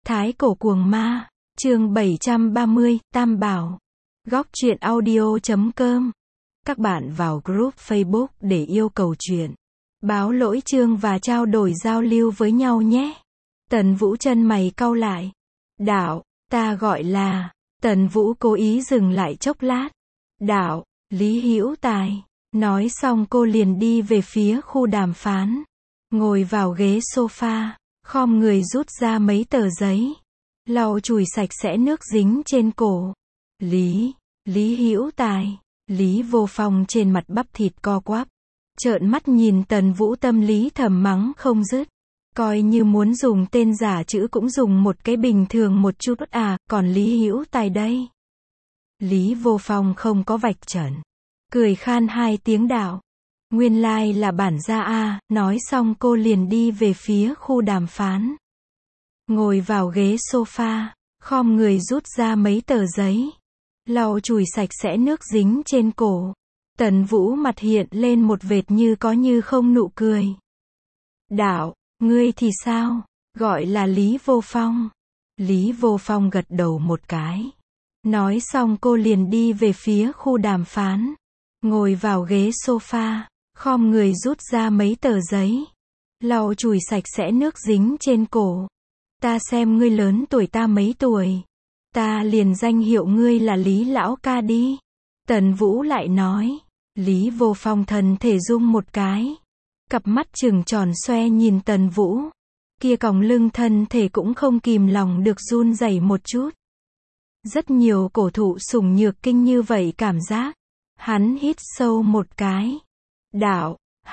Thái cổ cuồng ma, chương 730, Tam Bảo. Góc truyện audio.com. Các bạn vào group Facebook để yêu cầu truyện, báo lỗi chương và trao đổi giao lưu với nhau nhé. Tần Vũ chân mày cau lại. Đạo, ta gọi là. Tần Vũ cố ý dừng lại chốc lát. Đạo, Lý Hữu Tài. Nói xong cô liền đi về phía khu đàm phán. Ngồi vào ghế sofa, khom người rút ra mấy tờ giấy, lau chùi sạch sẽ nước dính trên cổ. Lý Hữu Tài. Lý Vô Phong trên mặt bắp thịt co quắp, trợn mắt nhìn Tần Vũ, tâm lý thầm mắng không dứt. Coi như muốn dùng tên giả chữ cũng dùng một cái bình thường một chút à, còn Lý Hữu Tài đây. Lý Vô Phong không có vạch trần, cười khan hai tiếng. Đạo, nguyên lai là bản gia a. Nói xong cô liền đi về phía khu đàm phán. Ngồi vào ghế sofa, khom người rút ra mấy tờ giấy, lau chùi sạch sẽ nước dính trên cổ. Tần Vũ mặt hiện lên một vệt như có như không nụ cười. Đạo, ngươi thì sao? Gọi là Lý Vô Phong. Lý Vô Phong gật đầu một cái. Nói xong cô liền đi về phía khu đàm phán. Ngồi vào ghế sofa, khom người rút ra mấy tờ giấy, lau chùi sạch sẽ nước dính trên cổ. Ta xem ngươi lớn tuổi ta mấy tuổi, ta liền danh hiệu ngươi là Lý lão ca đi. Tần Vũ lại nói. Lý Vô Phong thân thể rung một cái, cặp mắt trừng tròn xoe nhìn Tần Vũ. Kia còng lưng thân thể cũng không kìm lòng được run rẩy một chút. Rất nhiều cổ thụ sủng nhược kinh như vậy cảm giác. Hắn hít sâu một cái. Đạo,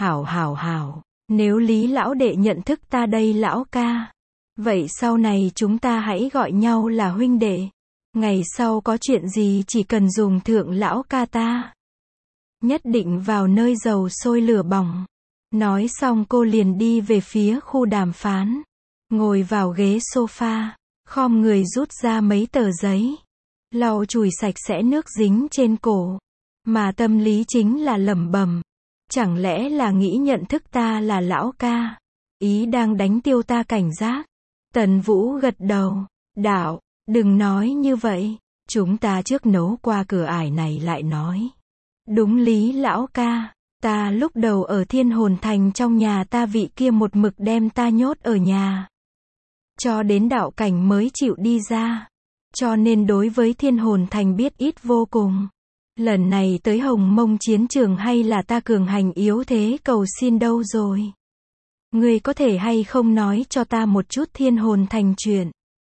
hảo, nếu Lý lão đệ nhận thức ta đây lão ca, vậy sau này chúng ta hãy gọi nhau là huynh đệ. Ngày sau có chuyện gì chỉ cần dùng thượng lão ca ta, nhất định vào nơi dầu sôi lửa bỏng. Nói xong cô liền đi về phía khu đàm phán. Ngồi vào ghế sofa, khom người rút ra mấy tờ giấy, lau chùi sạch sẽ nước dính trên cổ. Mà tâm lý chính là lẩm bẩm, chẳng lẽ là nghĩ nhận thức ta là lão ca, ý đang đánh tiêu ta cảnh giác. Tần Vũ gật đầu. Đạo, đừng nói như vậy, chúng ta trước nấu qua cửa ải này lại nói. Đúng Lý lão ca, ta lúc đầu ở Thiên Hồn Thành trong nhà ta vị kia một mực đem ta nhốt ở nhà, cho đến đạo cảnh mới chịu đi ra, cho nên đối với Thiên Hồn Thành biết ít vô cùng. Lần này tới Hồng Mông chiến trường hay là ta cường hành yếu thế cầu xin đâu rồi? Ngươi có thể hay không nói cho ta một chút Thiên Hồn Thành chuyện?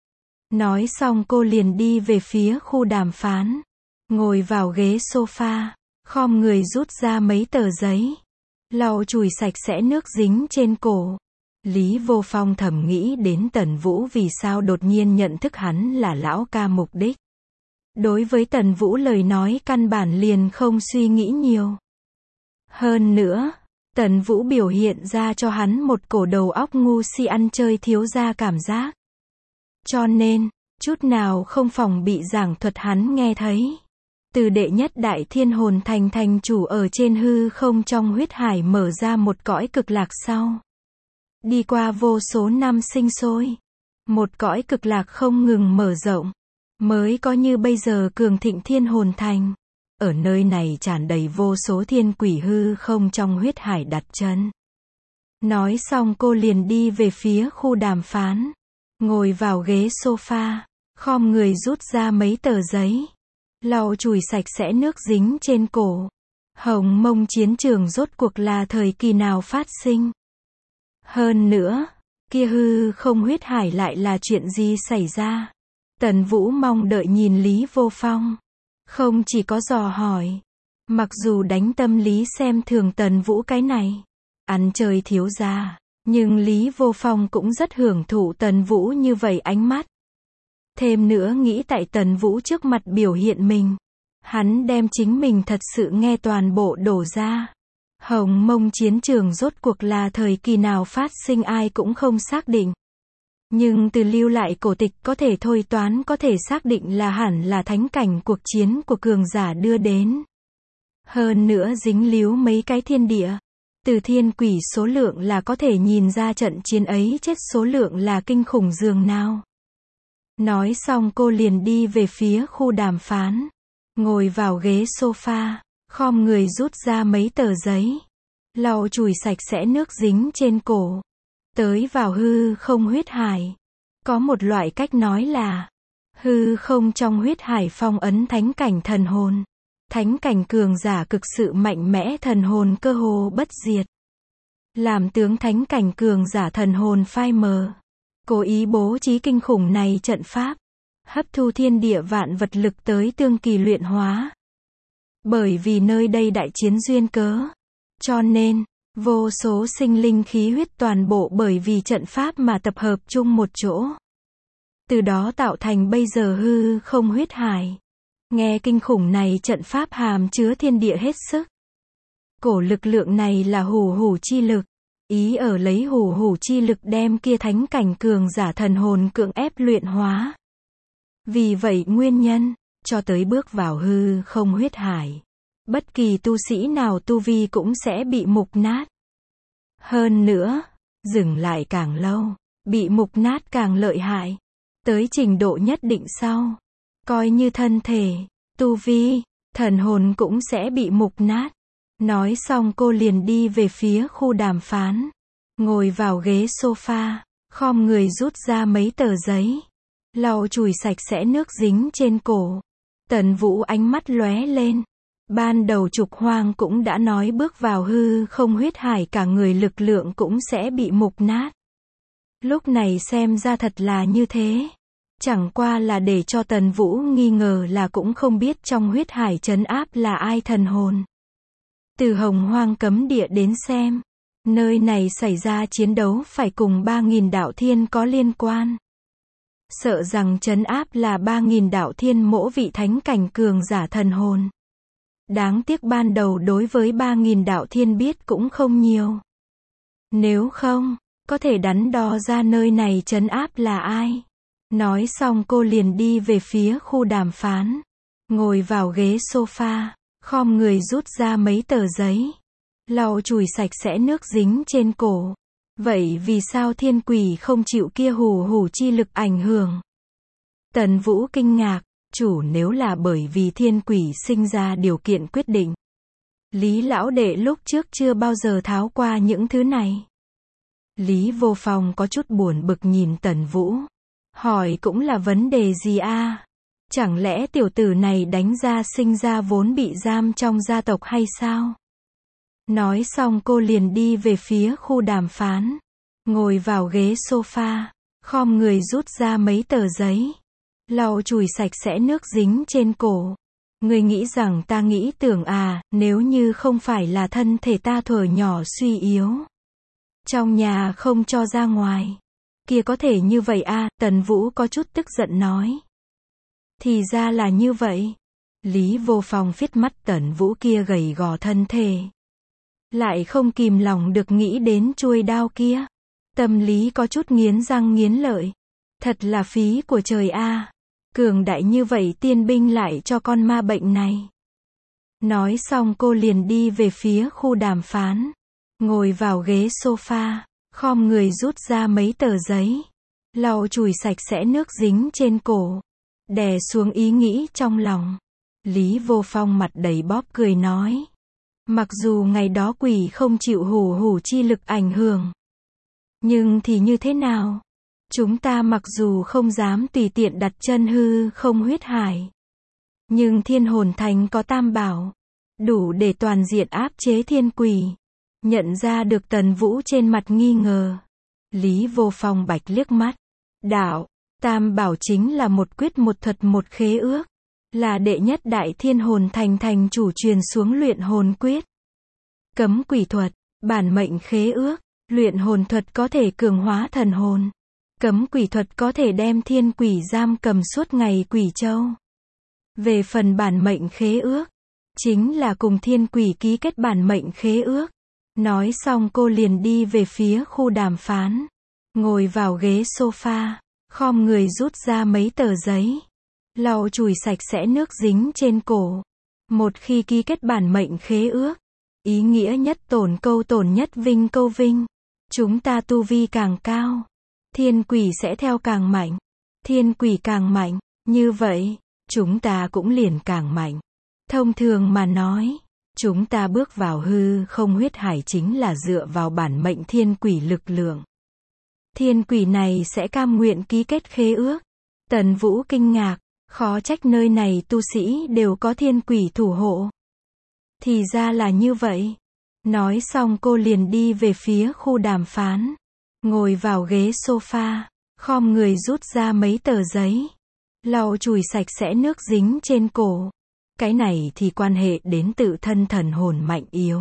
Nói xong cô liền đi về phía khu đàm phán. Ngồi vào ghế sofa, khom người rút ra mấy tờ giấy, lau chùi sạch sẽ nước dính trên cổ. Lý Vô Phong thầm nghĩ đến Tần Vũ vì sao đột nhiên nhận thức hắn là lão ca mục đích. Đối với Tần Vũ lời nói căn bản liền không suy nghĩ nhiều. Hơn nữa, Tần Vũ biểu hiện ra cho hắn một cổ đầu óc ngu si ăn chơi thiếu gia cảm giác. Cho nên, chút nào không phòng bị giảng thuật hắn nghe thấy. Từ đệ nhất đại Thiên Hồn Thành thành chủ ở trên hư không trong huyết hải mở ra một cõi cực lạc sau. Đi qua vô số năm sinh sôi. Một cõi cực lạc không ngừng mở rộng. Mới có như bây giờ cường thịnh Thiên Hồn Thành. Ở nơi này tràn đầy vô số thiên quỷ hư không trong huyết hải đặt chân. Nói xong cô liền đi về phía khu đàm phán. Ngồi vào ghế sofa, khom người rút ra mấy tờ giấy, lau chùi sạch sẽ nước dính trên cổ. Hồng Mông chiến trường rốt cuộc là thời kỳ nào phát sinh? Hơn nữa, kia hư không huyết hải lại là chuyện gì xảy ra? Tần Vũ mong đợi nhìn Lý Vô Phong. Không chỉ có dò hỏi. Mặc dù đánh tâm lý xem thường Tần Vũ cái này ăn chơi thiếu gia, nhưng Lý Vô Phong cũng rất hưởng thụ Tần Vũ như vậy ánh mắt. Thêm nữa nghĩ tại Tần Vũ trước mặt biểu hiện mình, hắn đem chính mình thật sự nghe toàn bộ đổ ra. Hồng Mông chiến trường rốt cuộc là thời kỳ nào phát sinh ai cũng không xác định. Nhưng từ lưu lại cổ tịch có thể thôi toán có thể xác định là hẳn là thánh cảnh cuộc chiến của cường giả đưa đến. Hơn nữa dính líu mấy cái thiên địa. Từ thiên quỷ số lượng là có thể nhìn ra trận chiến ấy chết số lượng là kinh khủng dường nào. Nói xong cô liền đi về phía khu đàm phán. Ngồi vào ghế sofa, khom người rút ra mấy tờ giấy. Lau chùi sạch sẽ nước dính trên cổ. Tới vào hư không huyết hải. Có một loại cách nói là hư không trong huyết hải phong ấn thánh cảnh thần hồn. Thánh cảnh cường giả cực sự mạnh mẽ, thần hồn cơ hồ bất diệt. Làm tướng thánh cảnh cường giả thần hồn phai mờ. Cố ý bố trí kinh khủng này trận pháp. Hấp thu thiên địa vạn vật lực tới tương kỳ luyện hóa. Bởi vì nơi đây đại chiến duyên cớ. Cho nên, vô số sinh linh khí huyết toàn bộ bởi vì trận pháp mà tập hợp chung một chỗ. Từ đó tạo thành bây giờ hư không huyết hải. Nghe kinh khủng này, trận pháp hàm chứa thiên địa hết sức. Cổ lực lượng này là hủ hủ chi lực. Ý ở lấy hủ hủ chi lực đem kia thánh cảnh cường giả thần hồn cưỡng ép luyện hóa. Vì vậy nguyên nhân, cho tới bước vào hư không huyết hải, bất kỳ tu sĩ nào tu vi cũng sẽ bị mục nát. Hơn nữa, dừng lại càng lâu, bị mục nát càng lợi hại. Tới trình độ nhất định sau, coi như thân thể, tu vi, thần hồn cũng sẽ bị mục nát. Nói xong cô liền đi về phía khu đàm phán. Ngồi vào ghế sofa, khom người rút ra mấy tờ giấy. Lau chùi sạch sẽ nước dính trên cổ. Tần Vũ ánh mắt lóe lên. Ban đầu Trục Hoang cũng đã nói bước vào hư không huyết hải cả người lực lượng cũng sẽ bị mục nát. Lúc này xem ra thật là như thế. Chẳng qua là để cho Tần Vũ nghi ngờ là cũng không biết trong huyết hải trấn áp là ai thần hồn. Từ Hồng Hoang cấm địa đến xem, nơi này xảy ra chiến đấu phải cùng 3.000 đạo thiên có liên quan. Sợ rằng trấn áp là 3.000 đạo thiên mỗi vị thánh cảnh cường giả thần hồn. Đáng tiếc ban đầu đối với 3.000 đạo thiên biết cũng không nhiều. Nếu không, có thể đắn đo ra nơi này trấn áp là ai. Nói xong cô liền đi về phía khu đàm phán. Ngồi vào ghế sofa, khom người rút ra mấy tờ giấy. Lau chùi sạch sẽ nước dính trên cổ. Vậy vì sao thiên quỷ không chịu kia hủ hủ chi lực ảnh hưởng? Tần Vũ kinh ngạc, chủ nếu là bởi vì thiên quỷ sinh ra điều kiện quyết định. Lý lão đệ lúc trước chưa bao giờ tháo qua những thứ này. Lý Vô Phong có chút buồn bực nhìn Tần Vũ. Hỏi cũng là vấn đề gì a? Chẳng lẽ tiểu tử này đánh ra sinh ra vốn bị giam trong gia tộc hay sao? Nói xong cô liền đi về phía khu đàm phán. Ngồi vào ghế sofa, khom người rút ra mấy tờ giấy. Lau chùi sạch sẽ nước dính trên cổ. Người nghĩ rằng ta nghĩ tưởng à, nếu như không phải là thân thể ta thuở nhỏ suy yếu. Trong nhà không cho ra ngoài. Kia có thể như vậy à, Tần Vũ có chút tức giận nói. Thì ra là như vậy. Lý Vô Phong phiết mắt Tần Vũ kia gầy gò thân thể. Lại không kìm lòng được nghĩ đến chuôi đao kia. Tâm lý có chút nghiến răng nghiến lợi. Thật là phí của trời a. Cường đại như vậy tiên binh lại cho con ma bệnh này. Nói xong cô liền đi về phía khu đàm phán. Ngồi vào ghế sofa, khom người rút ra mấy tờ giấy. Lau chùi sạch sẽ nước dính trên cổ. Đè xuống ý nghĩ trong lòng. Lý Vô Phong mặt đầy bóp cười nói. Mặc dù ngày đó quỷ không chịu hủ hủ chi lực ảnh hưởng. Nhưng thì như thế nào? Chúng ta mặc dù không dám tùy tiện đặt chân hư không huyết hải. Nhưng thiên hồn thành có tam bảo. Đủ để toàn diện áp chế thiên quỷ. Nhận ra được Tần Vũ trên mặt nghi ngờ. Lý Vô Phong bạch liếc mắt. Đạo, tam bảo chính là một quyết một thuật một khế ước. Là đệ nhất đại thiên hồn thành thành chủ truyền xuống luyện hồn quyết. Cấm quỷ thuật, bản mệnh khế ước. Luyện hồn thuật có thể cường hóa thần hồn. Cấm quỷ thuật có thể đem thiên quỷ giam cầm suốt ngày quỷ châu. Về phần bản mệnh khế ước, chính là cùng thiên quỷ ký kết bản mệnh khế ước. Nói xong cô liền đi về phía khu đàm phán. Ngồi vào ghế sofa, khom người rút ra mấy tờ giấy. Lau chùi sạch sẽ nước dính trên cổ. Một khi ký kết bản mệnh khế ước, ý nghĩa nhất tổn câu tổn nhất vinh câu vinh. Chúng ta tu vi càng cao, thiên quỷ sẽ theo càng mạnh. Thiên quỷ càng mạnh, như vậy, chúng ta cũng liền càng mạnh. Thông thường mà nói, chúng ta bước vào hư không huyết hải chính là dựa vào bản mệnh thiên quỷ lực lượng. Thiên quỷ này sẽ cam nguyện ký kết khế ước. Tần Vũ kinh ngạc, khó trách nơi này tu sĩ đều có thiên quỷ thủ hộ. Thì ra là như vậy. Nói xong cô liền đi về phía khu đàm phán. Ngồi vào ghế sofa, khom người rút ra mấy tờ giấy. Lau chùi sạch sẽ nước dính trên cổ. Cái này thì quan hệ đến tự thân thần hồn mạnh yếu.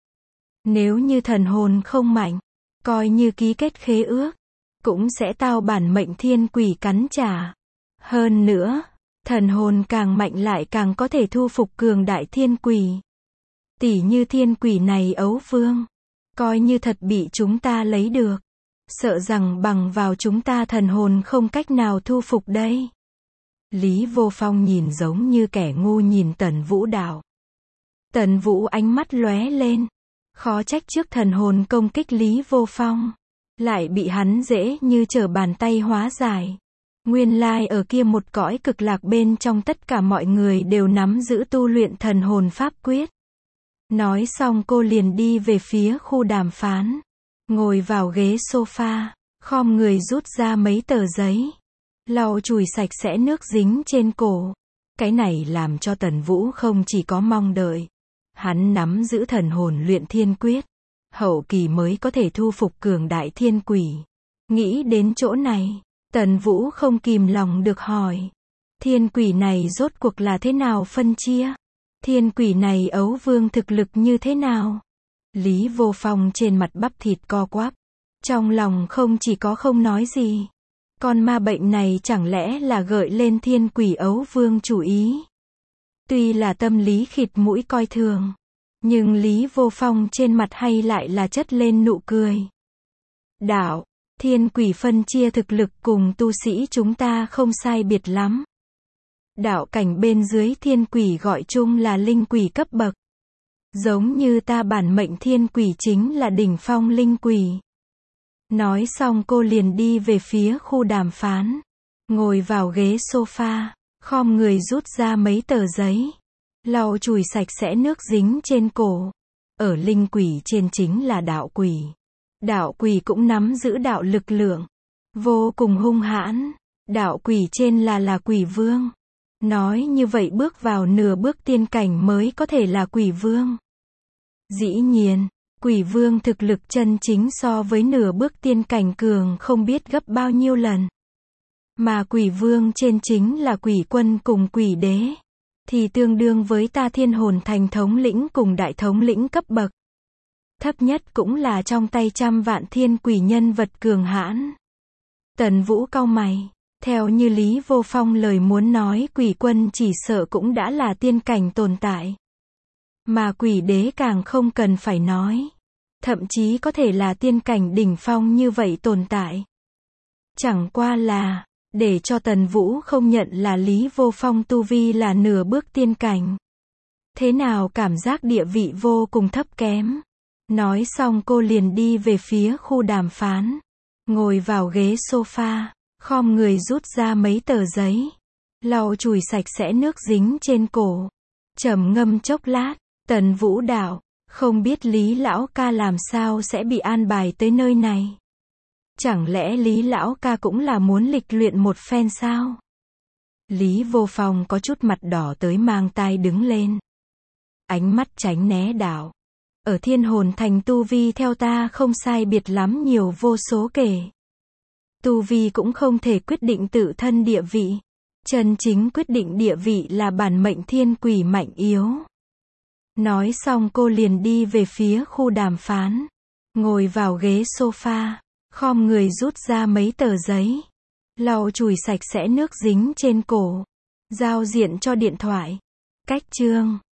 Nếu như thần hồn không mạnh, coi như ký kết khế ước, cũng sẽ tao bản mệnh thiên quỷ cắn trả. Hơn nữa, thần hồn càng mạnh lại càng có thể thu phục cường đại thiên quỷ. Tỉ như thiên quỷ này ấu vương, coi như thật bị chúng ta lấy được, sợ rằng bằng vào chúng ta thần hồn không cách nào thu phục đây. Lý Vô Phong nhìn giống như kẻ ngu nhìn Tần Vũ đạo. Tần Vũ ánh mắt lóe lên, khó trách trước thần hồn công kích Lý Vô Phong, lại bị hắn dễ như trở bàn tay hóa giải. Nguyên lai ở kia một cõi cực lạc bên trong tất cả mọi người đều nắm giữ tu luyện thần hồn pháp quyết. Nói xong cô liền đi về phía khu đàm phán. Ngồi vào ghế sofa, khom người rút ra mấy tờ giấy. Lau chùi sạch sẽ nước dính trên cổ. Cái này làm cho Tần Vũ không chỉ có mong đợi. Hắn nắm giữ thần hồn luyện thiên quyết. Hậu kỳ mới có thể thu phục cường đại thiên quỷ. Nghĩ đến chỗ này, Tần Vũ không kìm lòng được hỏi. Thiên quỷ này rốt cuộc là thế nào phân chia? Thiên quỷ này ấu vương thực lực như thế nào? Lý Vô Phong trên mặt bắp thịt co quắp. Trong lòng không chỉ có không nói gì. Con ma bệnh này chẳng lẽ là gợi lên thiên quỷ ấu vương chủ ý? Tuy là tâm lý khịt mũi coi thường, nhưng Lý Vô Phong trên mặt hay lại là chất lên nụ cười. Đạo, thiên quỷ phân chia thực lực cùng tu sĩ chúng ta không sai biệt lắm. Đạo cảnh bên dưới thiên quỷ gọi chung là linh quỷ cấp bậc. Giống như ta bản mệnh thiên quỷ chính là đỉnh phong linh quỷ. Nói xong cô liền đi về phía khu đàm phán. Ngồi vào ghế sofa, khom người rút ra mấy tờ giấy. Lau chùi sạch sẽ nước dính trên cổ. Ở linh quỷ trên chính là đạo quỷ. Đạo quỷ cũng nắm giữ đạo lực lượng. Vô cùng hung hãn. Đạo quỷ trên là quỷ vương. Nói như vậy bước vào nửa bước tiên cảnh mới có thể là quỷ vương. Dĩ nhiên, quỷ vương thực lực chân chính so với nửa bước tiên cảnh cường không biết gấp bao nhiêu lần. Mà quỷ vương trên chính là quỷ quân cùng quỷ đế. Thì tương đương với ta thiên hồn thành thống lĩnh cùng đại thống lĩnh cấp bậc. Thấp nhất cũng là trong tay trăm vạn thiên quỷ nhân vật cường hãn. Tần Vũ cau mày. Theo như Lý Vô Phong lời muốn nói quỷ quân chỉ sợ cũng đã là tiên cảnh tồn tại. Mà quỷ đế càng không cần phải nói. Thậm chí có thể là tiên cảnh đỉnh phong như vậy tồn tại. Chẳng qua là, để cho Tần Vũ không nhận là Lý Vô Phong tu vi là nửa bước tiên cảnh. Thế nào cảm giác địa vị vô cùng thấp kém. Nói xong cô liền đi về phía khu đàm phán. Ngồi vào ghế sofa, khom người rút ra mấy tờ giấy. Lau chùi sạch sẽ nước dính trên cổ. Trầm ngâm chốc lát, Tần Vũ đạo, không biết Lý Lão Ca làm sao sẽ bị an bài tới nơi này. Chẳng lẽ Lý Lão Ca cũng là muốn lịch luyện một phen sao? Lý Vô Phong có chút mặt đỏ tới mang tai đứng lên. Ánh mắt tránh né đạo. Ở thiên hồn thành tu vi theo ta không sai biệt lắm nhiều vô số kể. Tu vi cũng không thể quyết định tự thân địa vị. Chân chính quyết định địa vị là bản mệnh thiên quỷ mạnh yếu. Nói xong cô liền đi về phía khu đàm phán. Ngồi vào ghế sofa, khom người rút ra mấy tờ giấy. Lau chùi sạch sẽ nước dính trên cổ. Giao diện cho điện thoại. Cách chương